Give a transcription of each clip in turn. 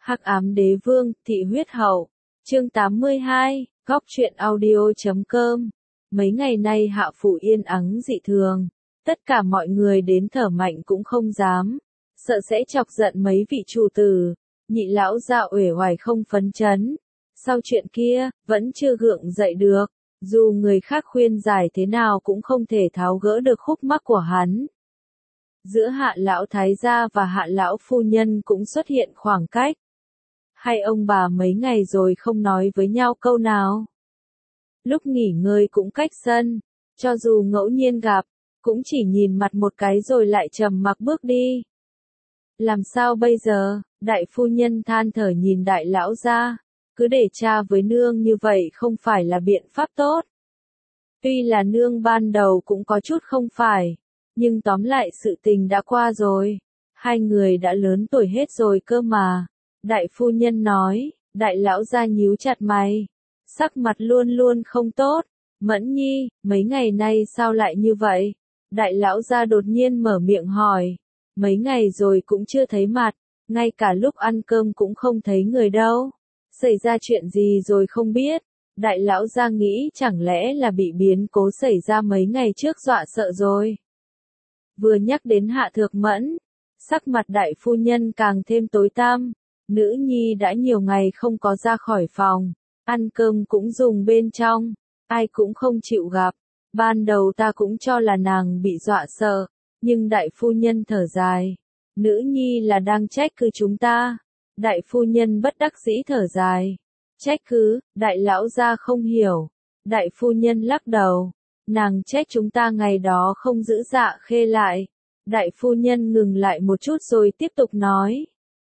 Hắc ám đế vương, thị huyết hậu. Chương 82, góc truyện audio.com. Mấy ngày nay Hạ Phủ yên ắng dị thường. Tất cả mọi người đến thở mạnh cũng không dám. Sợ sẽ chọc giận mấy vị chủ tử. Nhị lão gia uể oải không phấn chấn. Sau chuyện kia, vẫn chưa gượng dậy được. Dù người khác khuyên giải thế nào cũng không thể tháo gỡ được khúc mắc của hắn. Giữa Hạ lão thái gia và Hạ lão phu nhân cũng xuất hiện khoảng cách. Hai ông bà mấy ngày rồi không nói với nhau câu nào. Lúc nghỉ ngơi cũng cách sân, cho dù ngẫu nhiên gặp, cũng chỉ nhìn mặt một cái rồi lại trầm mặc bước đi. Làm sao bây giờ? Đại phu nhân than thở nhìn đại lão gia, cứ để cha với nương như vậy không phải là biện pháp tốt. Tuy là nương ban đầu cũng có chút không phải, nhưng tóm lại sự tình đã qua rồi. Hai người đã lớn tuổi hết rồi cơ mà. Đại phu nhân nói, đại lão gia nhíu chặt mày. Sắc mặt luôn luôn không tốt. Mẫn nhi, mấy ngày nay sao lại như vậy? Đại lão gia đột nhiên mở miệng hỏi. Mấy ngày rồi cũng chưa thấy mặt, ngay cả lúc ăn cơm cũng không thấy người đâu. Xảy ra chuyện gì rồi không biết. Đại lão gia nghĩ chẳng lẽ là bị biến cố xảy ra mấy ngày trước dọa sợ rồi. Vừa nhắc đến Hạ Thược Mẫn, sắc mặt đại phu nhân càng thêm tối tăm. Nữ nhi đã nhiều ngày không có ra khỏi phòng, ăn cơm cũng dùng bên trong, ai cũng không chịu gặp. Ban đầu ta cũng cho là nàng bị dọa sợ, nhưng đại phu nhân thở dài. Nữ nhi là đang trách cứ chúng ta. Đại phu nhân bất đắc dĩ thở dài. Trách cứ, đại lão gia không hiểu. Đại phu nhân lắc đầu. Nàng trách chúng ta ngày đó không giữ Dạ Khê lại. Đại phu nhân ngừng lại một chút rồi tiếp tục nói.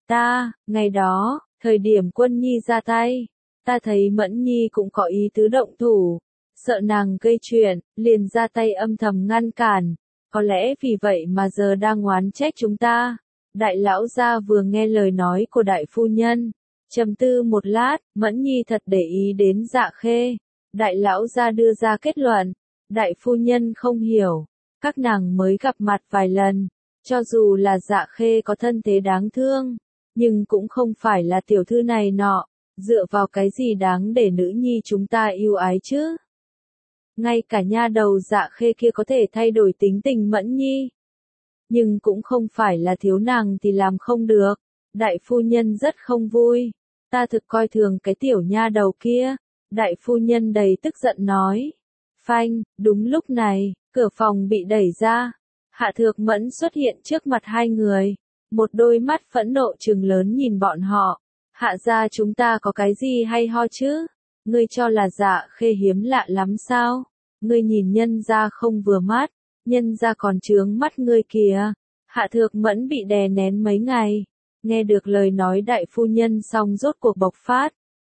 Ngày đó, thời điểm Quân Nhi ra tay, ta thấy Mẫn Nhi cũng có ý tứ động thủ. Sợ nàng gây chuyện, liền ra tay âm thầm ngăn cản. Có lẽ vì vậy mà giờ đang oán trách chúng ta. Đại lão gia vừa nghe lời nói của đại phu nhân, trầm tư một lát, Mẫn Nhi thật để ý đến Dạ Khê. Đại lão gia đưa ra kết luận. Đại phu nhân không hiểu, các nàng mới gặp mặt vài lần, cho dù là Dạ Khê có thân thế đáng thương, nhưng cũng không phải là tiểu thư này nọ, dựa vào cái gì đáng để nữ nhi chúng ta yêu ái chứ? Ngay cả nha đầu Dạ Khê kia có thể thay đổi tính tình Mẫn Nhi, nhưng cũng không phải là thiếu nàng thì làm không được. Đại phu nhân rất không vui, ta thực coi thường cái tiểu nha đầu kia. Đại phu nhân đầy tức giận nói. Phanh, đúng lúc này, cửa phòng bị đẩy ra. Hạ Thược Mẫn xuất hiện trước mặt hai người. Một đôi mắt phẫn nộ trừng lớn nhìn bọn họ. Hạ gia chúng ta có cái gì hay ho chứ? Ngươi cho là Dạ Khê hiếm lạ lắm sao? Ngươi nhìn nhân gia không vừa mắt, nhân gia còn chướng mắt ngươi kìa. Hạ Thược Mẫn bị đè nén mấy ngày. Nghe được lời nói đại phu nhân xong rốt cuộc bộc phát.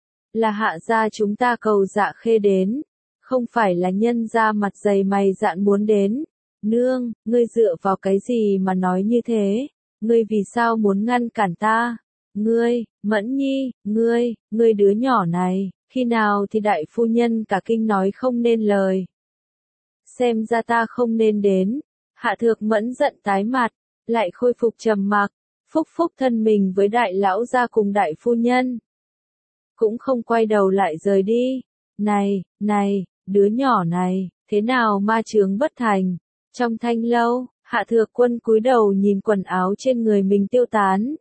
Là Hạ gia chúng ta cầu Dạ Khê đến. Không phải là nhân gia mặt dày mày dạn muốn đến. Nương, ngươi dựa vào cái gì mà nói như thế? Ngươi vì sao muốn ngăn cản ta? Ngươi, Mẫn Nhi, ngươi đứa nhỏ này, khi nào thì đại phu nhân cả kinh nói không nên lời. Xem ra ta không nên đến. Hạ Thược Mẫn giận tái mặt, lại khôi phục trầm mặc, phúc phúc thân mình với đại lão gia cùng đại phu nhân. Cũng không quay đầu lại rời đi. Này, đứa nhỏ này, thế nào ma chướng bất thành? Trong thanh lâu, Hạ Thược Quân cúi đầu nhìn quần áo trên người mình tiêu tán.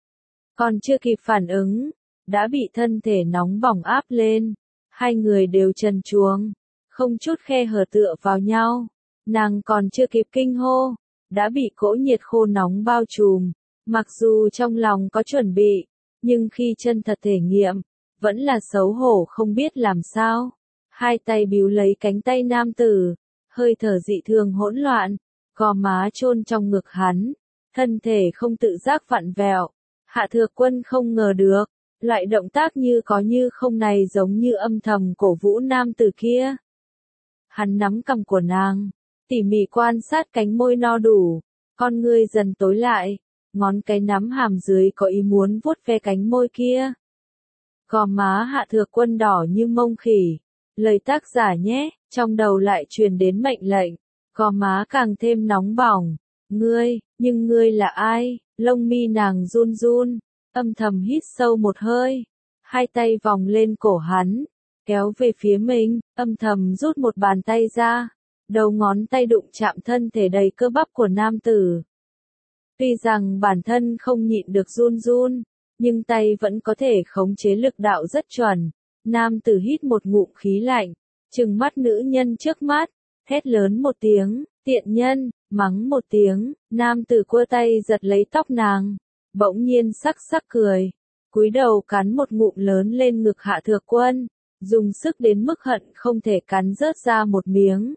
Còn chưa kịp phản ứng, đã bị thân thể nóng bỏng áp lên. Hai người đều trần truồng, không chút khe hở tựa vào nhau. Nàng còn chưa kịp kinh hô, đã bị cỗ nhiệt khô nóng bao trùm. Mặc dù trong lòng có chuẩn bị, nhưng khi chân thật thể nghiệm, vẫn là xấu hổ không biết làm sao. Hai tay bíu lấy cánh tay nam tử, hơi thở dị thường hỗn loạn, gò má chôn trong ngực hắn, thân thể không tự giác vặn vẹo. Hạ Thược Quân không ngờ được, loại động tác như có như không này giống như âm thầm cổ vũ nam tử kia. Hắn nắm cằm của nàng, tỉ mỉ quan sát cánh môi no đủ, con ngươi dần tối lại, ngón cái nắm hàm dưới có ý muốn vuốt ve cánh môi kia. Gò má Hạ Thược Quân đỏ như mông khỉ, lời tác giả nhé, trong đầu lại truyền đến mệnh lệnh, gò má càng thêm nóng bỏng. Nhưng ngươi là ai? Lông mi nàng run run, âm thầm hít sâu một hơi, hai tay vòng lên cổ hắn, kéo về phía mình, âm thầm rút một bàn tay ra, đầu ngón tay đụng chạm thân thể đầy cơ bắp của nam tử. Tuy rằng bản thân không nhịn được run run, nhưng tay vẫn có thể khống chế lực đạo rất chuẩn. Nam tử hít một ngụm khí lạnh, trừng mắt nữ nhân trước mắt, hét lớn một tiếng, tiện nhân, mắng một tiếng, nam tử cua tay giật lấy tóc nàng, bỗng nhiên sắc sắc cười, cúi đầu cắn một ngụm lớn lên ngực Hạ Thược Quân, dùng sức đến mức hận không thể cắn rớt ra một miếng.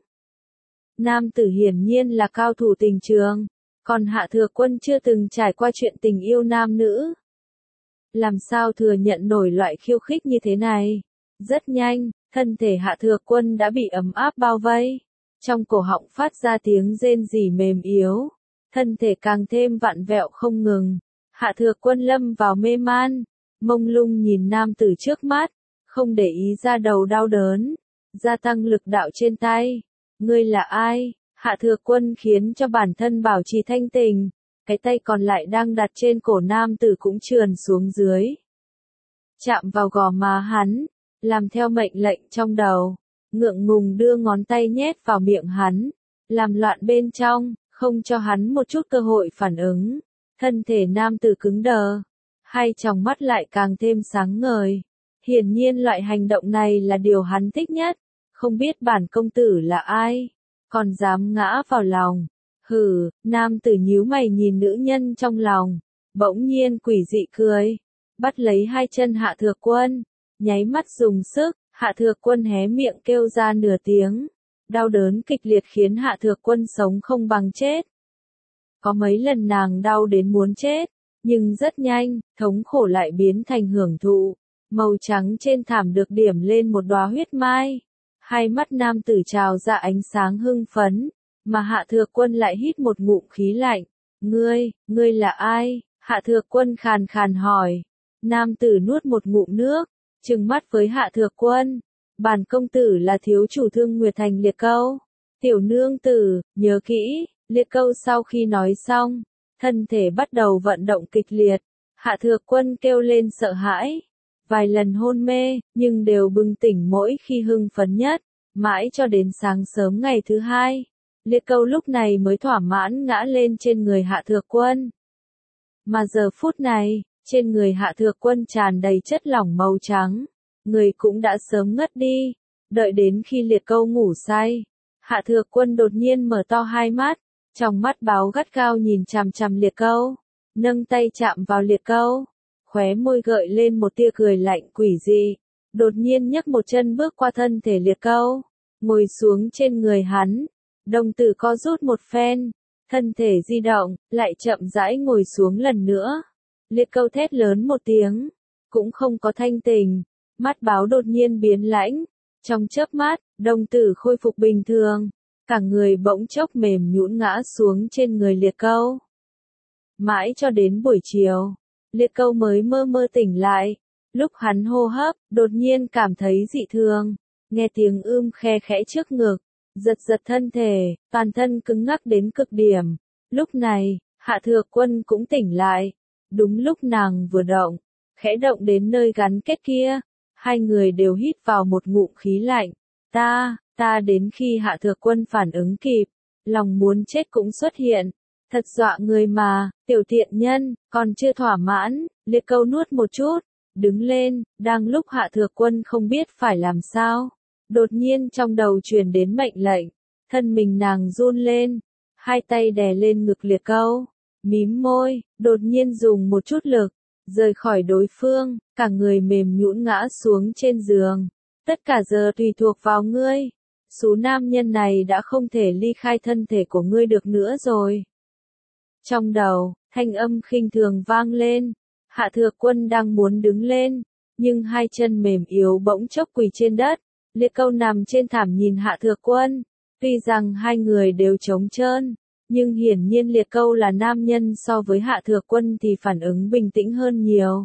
Nam tử hiển nhiên là cao thủ tình trường, còn Hạ Thược Quân chưa từng trải qua chuyện tình yêu nam nữ. Làm sao thừa nhận nổi loại khiêu khích như thế này? Rất nhanh, thân thể Hạ Thược Quân đã bị ấm áp bao vây. Trong cổ họng phát ra tiếng rên rỉ mềm yếu. Thân thể càng thêm vặn vẹo không ngừng. Hạ Thược Quân lâm vào mê man. Mông lung nhìn nam tử trước mắt. Không để ý ra đầu đau đớn. Gia tăng lực đạo trên tay. Ngươi là ai? Hạ Thược Quân khiến cho bản thân bảo trì thanh tình. Cái tay còn lại đang đặt trên cổ nam tử cũng trườn xuống dưới. Chạm vào gò má hắn, làm theo mệnh lệnh trong đầu, ngượng ngùng đưa ngón tay nhét vào miệng hắn, làm loạn bên trong, không cho hắn một chút cơ hội phản ứng. Thân thể nam tử cứng đờ, hai tròng mắt lại càng thêm sáng ngời. Hiển nhiên loại hành động này là điều hắn thích nhất, không biết bản công tử là ai, còn dám ngã vào lòng. Hừ, nam tử nhíu mày nhìn nữ nhân trong lòng, bỗng nhiên quỷ dị cười, bắt lấy hai chân Hạ Thược Quân, nháy mắt dùng sức, Hạ Thược Quân hé miệng kêu ra nửa tiếng, đau đớn kịch liệt khiến Hạ Thược Quân sống không bằng chết. Có mấy lần nàng đau đến muốn chết, nhưng rất nhanh, thống khổ lại biến thành hưởng thụ, màu trắng trên thảm được điểm lên một đóa huyết mai, hai mắt nam tử trào ra ánh sáng hưng phấn. Mà Hạ Thược Quân lại hít một ngụm khí lạnh. Ngươi là ai? Hạ Thược Quân khàn khàn hỏi. Nam tử nuốt một ngụm nước, trừng mắt với Hạ Thược Quân. Bản công tử là thiếu chủ Thương Nguyệt Thành Liệt Câu. Tiểu nương tử, nhớ kỹ. Liệt Câu sau khi nói xong, thân thể bắt đầu vận động kịch liệt. Hạ Thược Quân kêu lên sợ hãi. Vài lần hôn mê, nhưng đều bừng tỉnh mỗi khi hưng phấn nhất. Mãi cho đến sáng sớm ngày thứ hai. Liệt Câu lúc này mới thỏa mãn ngã lên trên người Hạ Thược Quân. Mà giờ phút này, trên người Hạ Thược Quân tràn đầy chất lỏng màu trắng, người cũng đã sớm ngất đi. Đợi đến khi Liệt Câu ngủ say, Hạ Thược Quân đột nhiên mở to hai mắt, trong mắt báo gắt gao nhìn chằm chằm Liệt Câu, nâng tay chạm vào Liệt Câu, khóe môi gợi lên một tia cười lạnh quỷ dị, đột nhiên nhấc một chân bước qua thân thể Liệt Câu, ngồi xuống trên người hắn. Đồng tử co rút một phen, thân thể di động, lại chậm rãi ngồi xuống lần nữa. Liệt Câu thét lớn một tiếng, cũng không có thanh tình, mắt báo đột nhiên biến lãnh. Trong chớp mắt, đồng tử khôi phục bình thường, cả người bỗng chốc mềm nhũn ngã xuống trên người Liệt Câu. Mãi cho đến buổi chiều, Liệt Câu mới mơ mơ tỉnh lại. Lúc hắn hô hấp, đột nhiên cảm thấy dị thường, nghe tiếng khe khẽ trước ngực. Giật giật thân thể, toàn thân cứng ngắc đến cực điểm. Lúc này, Hạ Thược Quân cũng tỉnh lại. Đúng lúc nàng vừa động, khẽ động đến nơi gắn kết kia. Hai người đều hít vào một ngụm khí lạnh. Ta đến khi Hạ Thược Quân phản ứng kịp, lòng muốn chết cũng xuất hiện. Thật dọa người mà, tiểu tiện nhân, còn chưa thỏa mãn. Liệt Câu nuốt một chút, đứng lên, đang lúc Hạ Thược Quân không biết phải làm sao. Đột nhiên trong đầu truyền đến mệnh lệnh, thân mình nàng run lên, hai tay đè lên ngực Liệt Câu, mím môi, đột nhiên dùng một chút lực, rời khỏi đối phương, cả người mềm nhũn ngã xuống trên giường. Tất cả giờ tùy thuộc vào ngươi. Số nam nhân này đã không thể ly khai thân thể của ngươi được nữa rồi. Trong đầu, thanh âm khinh thường vang lên. Hạ Thược Quân đang muốn đứng lên, nhưng hai chân mềm yếu bỗng chốc quỳ trên đất. Liệt Câu nằm trên thảm nhìn Hạ Thược Quân, tuy rằng hai người đều trống trơn, nhưng hiển nhiên Liệt Câu là nam nhân so với Hạ Thược Quân thì phản ứng bình tĩnh hơn nhiều.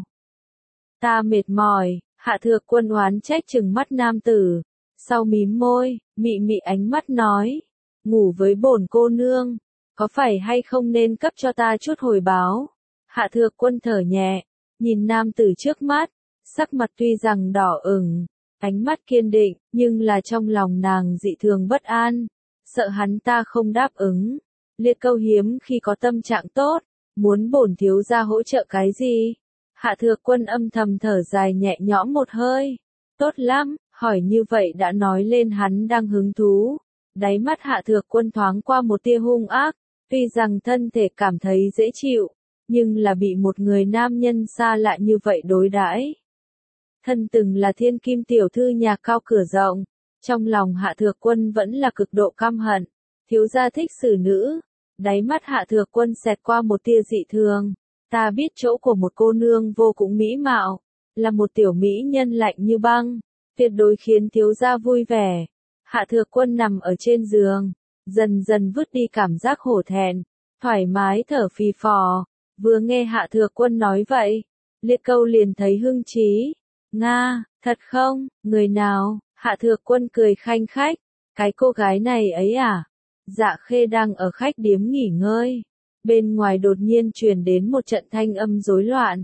Ta mệt mỏi, Hạ Thược Quân oán trách trừng mắt nam tử, sau mím môi, mị mị ánh mắt nói, ngủ với bổn cô nương, có phải hay không nên cấp cho ta chút hồi báo? Hạ Thược Quân thở nhẹ, nhìn nam tử trước mắt, sắc mặt tuy rằng đỏ ửng, ánh mắt kiên định, nhưng là trong lòng nàng dị thường bất an, sợ hắn ta không đáp ứng. Liệt Câu hiếm khi có tâm trạng tốt, muốn bổn thiếu gia hỗ trợ cái gì? Hạ Thược Quân âm thầm thở dài nhẹ nhõm một hơi. Tốt lắm, hỏi như vậy đã nói lên hắn đang hứng thú. Đáy mắt Hạ Thược Quân thoáng qua một tia hung ác, tuy rằng thân thể cảm thấy dễ chịu, nhưng là bị một người nam nhân xa lạ như vậy đối đãi. Thân từng là thiên kim tiểu thư nhà cao cửa rộng, trong lòng Hạ Thược Quân vẫn là cực độ căm hận. Thiếu gia thích xử nữ, đáy mắt Hạ Thược Quân xẹt qua một tia dị thường. Ta biết chỗ của một cô nương vô cùng mỹ mạo, là một tiểu mỹ nhân lạnh như băng, tuyệt đối khiến thiếu gia vui vẻ. Hạ Thược Quân nằm ở trên giường, dần dần vứt đi cảm giác hổ thẹn, thoải mái thở phì phò. Vừa nghe Hạ Thược Quân nói vậy, Liệt Câu liền thấy hưng trí. Nga, thật không, người nào? Hạ Thược Quân cười khanh khách, cái cô gái này ấy à? Dạ Khê đang ở khách điếm nghỉ ngơi, bên ngoài đột nhiên truyền đến một trận thanh âm rối loạn.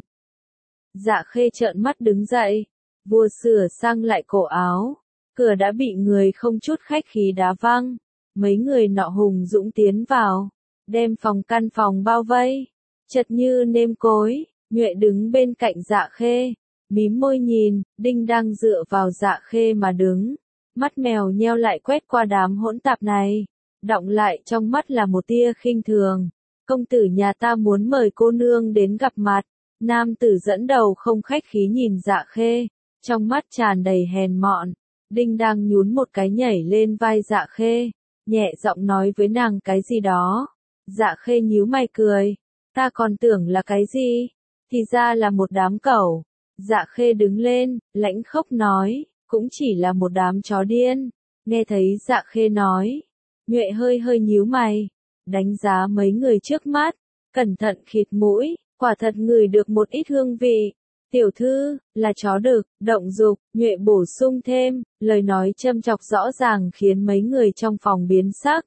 Dạ Khê trợn mắt đứng dậy, vua sửa sang lại cổ áo, cửa đã bị người không chút khách khí đá văng. Mấy người nọ hùng dũng tiến vào, đem căn phòng bao vây, chật như nêm cối. Nhuệ đứng bên cạnh Dạ Khê, mím môi nhìn, Đinh đang dựa vào Dạ Khê mà đứng, mắt mèo nheo lại quét qua đám hỗn tạp này, đọng lại trong mắt là một tia khinh thường. Công tử nhà ta muốn mời cô nương đến gặp mặt. Nam tử dẫn đầu không khách khí nhìn Dạ Khê, trong mắt tràn đầy hèn mọn. Đinh đang nhún một cái nhảy lên vai Dạ Khê, nhẹ giọng nói với nàng cái gì đó. Dạ Khê nhíu mày cười, ta còn tưởng là cái gì, thì ra là một đám cẩu. Dạ Khê đứng lên, lãnh khốc nói, cũng chỉ là một đám chó điên. Nghe thấy Dạ Khê nói, Nhuệ hơi hơi nhíu mày, đánh giá mấy người trước mắt, cẩn thận khịt mũi, quả thật ngửi được một ít hương vị. Tiểu thư, là chó đực, động dục. Nhuệ bổ sung thêm, lời nói châm chọc rõ ràng khiến mấy người trong phòng biến sắc.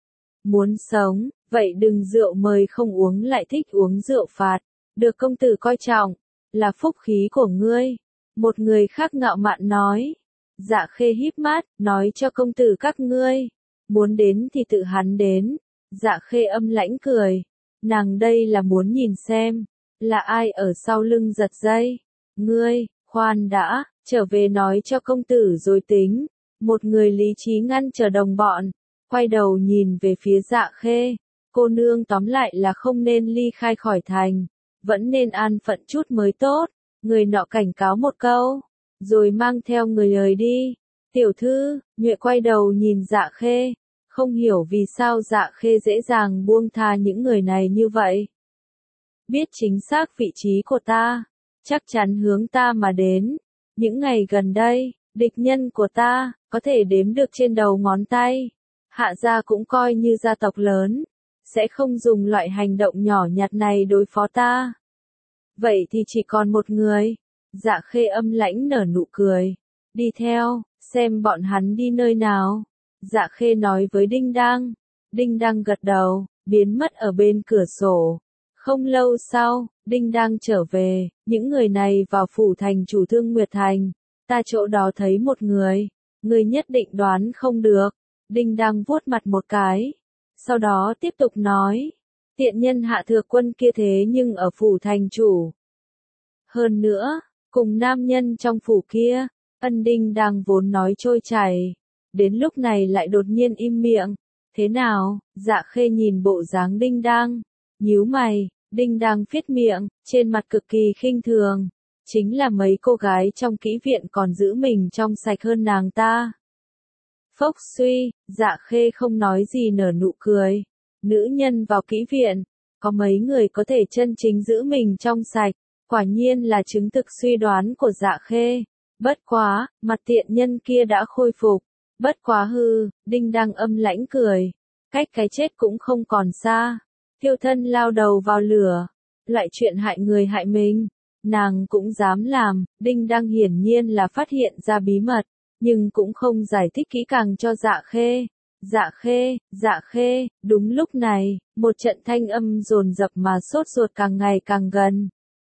Muốn sống, vậy đừng rượu mời không uống lại thích uống rượu phạt, được công tử coi trọng, là phúc khí của ngươi. Một người khác ngạo mạn nói. Dạ Khê híp mắt, nói cho công tử các ngươi, muốn đến thì tự hắn đến. Dạ Khê âm lãnh cười, nàng đây là muốn nhìn xem, là ai ở sau lưng giật dây. Ngươi, khoan đã, trở về nói cho công tử rồi tính. Một người lý trí ngăn chờ đồng bọn, quay đầu nhìn về phía Dạ Khê. Cô nương tóm lại là không nên ly khai khỏi thành, vẫn nên an phận chút mới tốt. Người nọ cảnh cáo một câu, rồi mang theo người rời đi. Tiểu thư, Nhuệ quay đầu nhìn Dạ Khê, không hiểu vì sao Dạ Khê dễ dàng buông tha những người này như vậy. Biết chính xác vị trí của ta, chắc chắn hướng ta mà đến. Những ngày gần đây, địch nhân của ta, có thể đếm được trên đầu ngón tay. Hạ gia cũng coi như gia tộc lớn, sẽ không dùng loại hành động nhỏ nhặt này đối phó ta. Vậy thì chỉ còn một người. Dạ Khê âm lãnh nở nụ cười. Đi theo, xem bọn hắn đi nơi nào. Dạ Khê nói với Đinh Đang. Đinh Đang gật đầu, biến mất ở bên cửa sổ. Không lâu sau, Đinh Đang trở về, những người này vào phủ thành chủ Thương Nguyệt Thành. Ta chỗ đó thấy một người nhất định đoán không được. Đinh Đang vuốt mặt một cái, sau đó tiếp tục nói, tiện nhân Hạ Thược Quân kia thế nhưng ở phủ thành chủ. Hơn nữa, cùng nam nhân trong phủ kia. Đinh Đang vốn nói trôi chảy, đến lúc này lại đột nhiên im miệng. Thế nào? Dạ Khê nhìn bộ dáng Đinh Đang, nhíu mày. Đinh Đang phết miệng, trên mặt cực kỳ khinh thường. Chính là mấy cô gái trong kỹ viện còn giữ mình trong sạch hơn nàng ta. Phốc suy, Dạ Khê không nói gì nở nụ cười. Nữ nhân vào kỹ viện, có mấy người có thể chân chính giữ mình trong sạch, quả nhiên là chứng thực suy đoán của Dạ Khê. Bất quá, mặt tiện nhân kia đã khôi phục. Bất quá hư, Đinh Đang âm lãnh cười. Cách cái chết cũng không còn xa. Thiêu thân lao đầu vào lửa. Loại chuyện hại người hại mình, nàng cũng dám làm. Đinh Đang hiển nhiên là phát hiện ra bí mật, nhưng cũng không giải thích kỹ càng cho Dạ Khê. Dạ Khê, đúng lúc này, một trận thanh âm dồn dập mà sốt ruột càng ngày càng gần.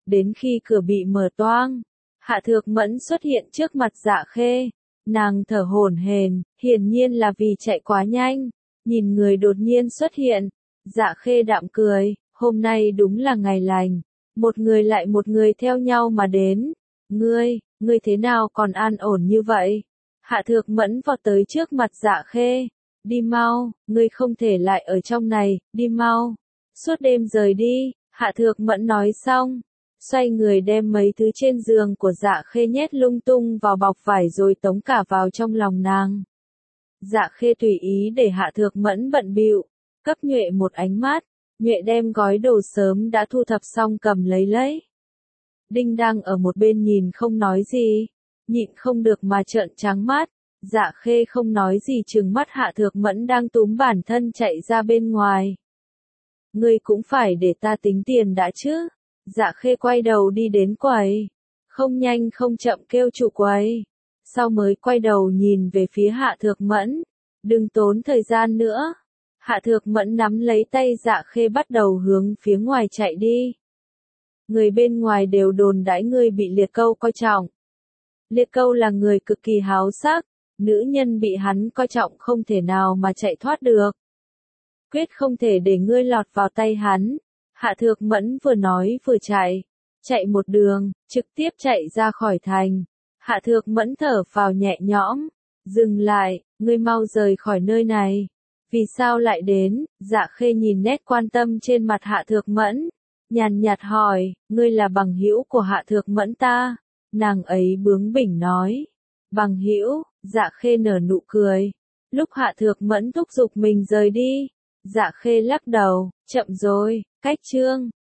Đến khi cửa bị mở toang, Hạ Thược Mẫn xuất hiện trước mặt Dạ Khê. Nàng thở hổn hển, hiển nhiên là vì chạy quá nhanh. Nhìn người đột nhiên xuất hiện, Dạ Khê đạm cười, hôm nay đúng là ngày lành. Một người lại một người theo nhau mà đến. Ngươi thế nào còn an ổn như vậy? Hạ Thược Mẫn vọt tới trước mặt Dạ Khê. Đi mau, ngươi không thể lại ở trong này, đi mau. Suốt đêm rời đi, Hạ Thược Mẫn nói xong. Xoay người đem mấy thứ trên giường của Dạ Khê nhét lung tung vào bọc vải rồi tống cả vào trong lòng nàng. Dạ Khê tùy ý để Hạ Thược Mẫn bận bịu, cấp Nhuệ một ánh mắt. Nhuệ đem gói đồ sớm đã thu thập xong cầm lấy. Đinh đang ở một bên nhìn không nói gì, nhịn không được mà trợn trắng mắt. Dạ Khê không nói gì trừng mắt Hạ Thược Mẫn đang túm bản thân chạy ra bên ngoài. Ngươi cũng phải để ta tính tiền đã chứ. Dạ Khê quay đầu đi đến quầy, không nhanh không chậm kêu chủ quầy. Sau mới quay đầu nhìn về phía Hạ Thược Mẫn. Đừng tốn thời gian nữa. Hạ Thược Mẫn nắm lấy tay Dạ Khê bắt đầu hướng phía ngoài chạy đi. Người bên ngoài đều đồn đãi ngươi bị Liệt Câu coi trọng. Liệt Câu là người cực kỳ háo sắc, nữ nhân bị hắn coi trọng không thể nào mà chạy thoát được. Quyết không thể để ngươi lọt vào tay hắn. Hạ Thược Mẫn vừa nói vừa chạy một đường, trực tiếp chạy ra khỏi thành. Hạ Thược Mẫn thở phào nhẹ nhõm, dừng lại, ngươi mau rời khỏi nơi này. Vì sao lại đến? Dạ Khê nhìn nét quan tâm trên mặt Hạ Thược Mẫn, nhàn nhạt hỏi, ngươi là bằng hữu của Hạ Thược Mẫn ta? Nàng ấy bướng bỉnh nói, bằng hữu. Dạ Khê nở nụ cười. Lúc Hạ Thược Mẫn thúc giục mình rời đi, Dạ Khê lắc đầu, chậm rồi, cách chương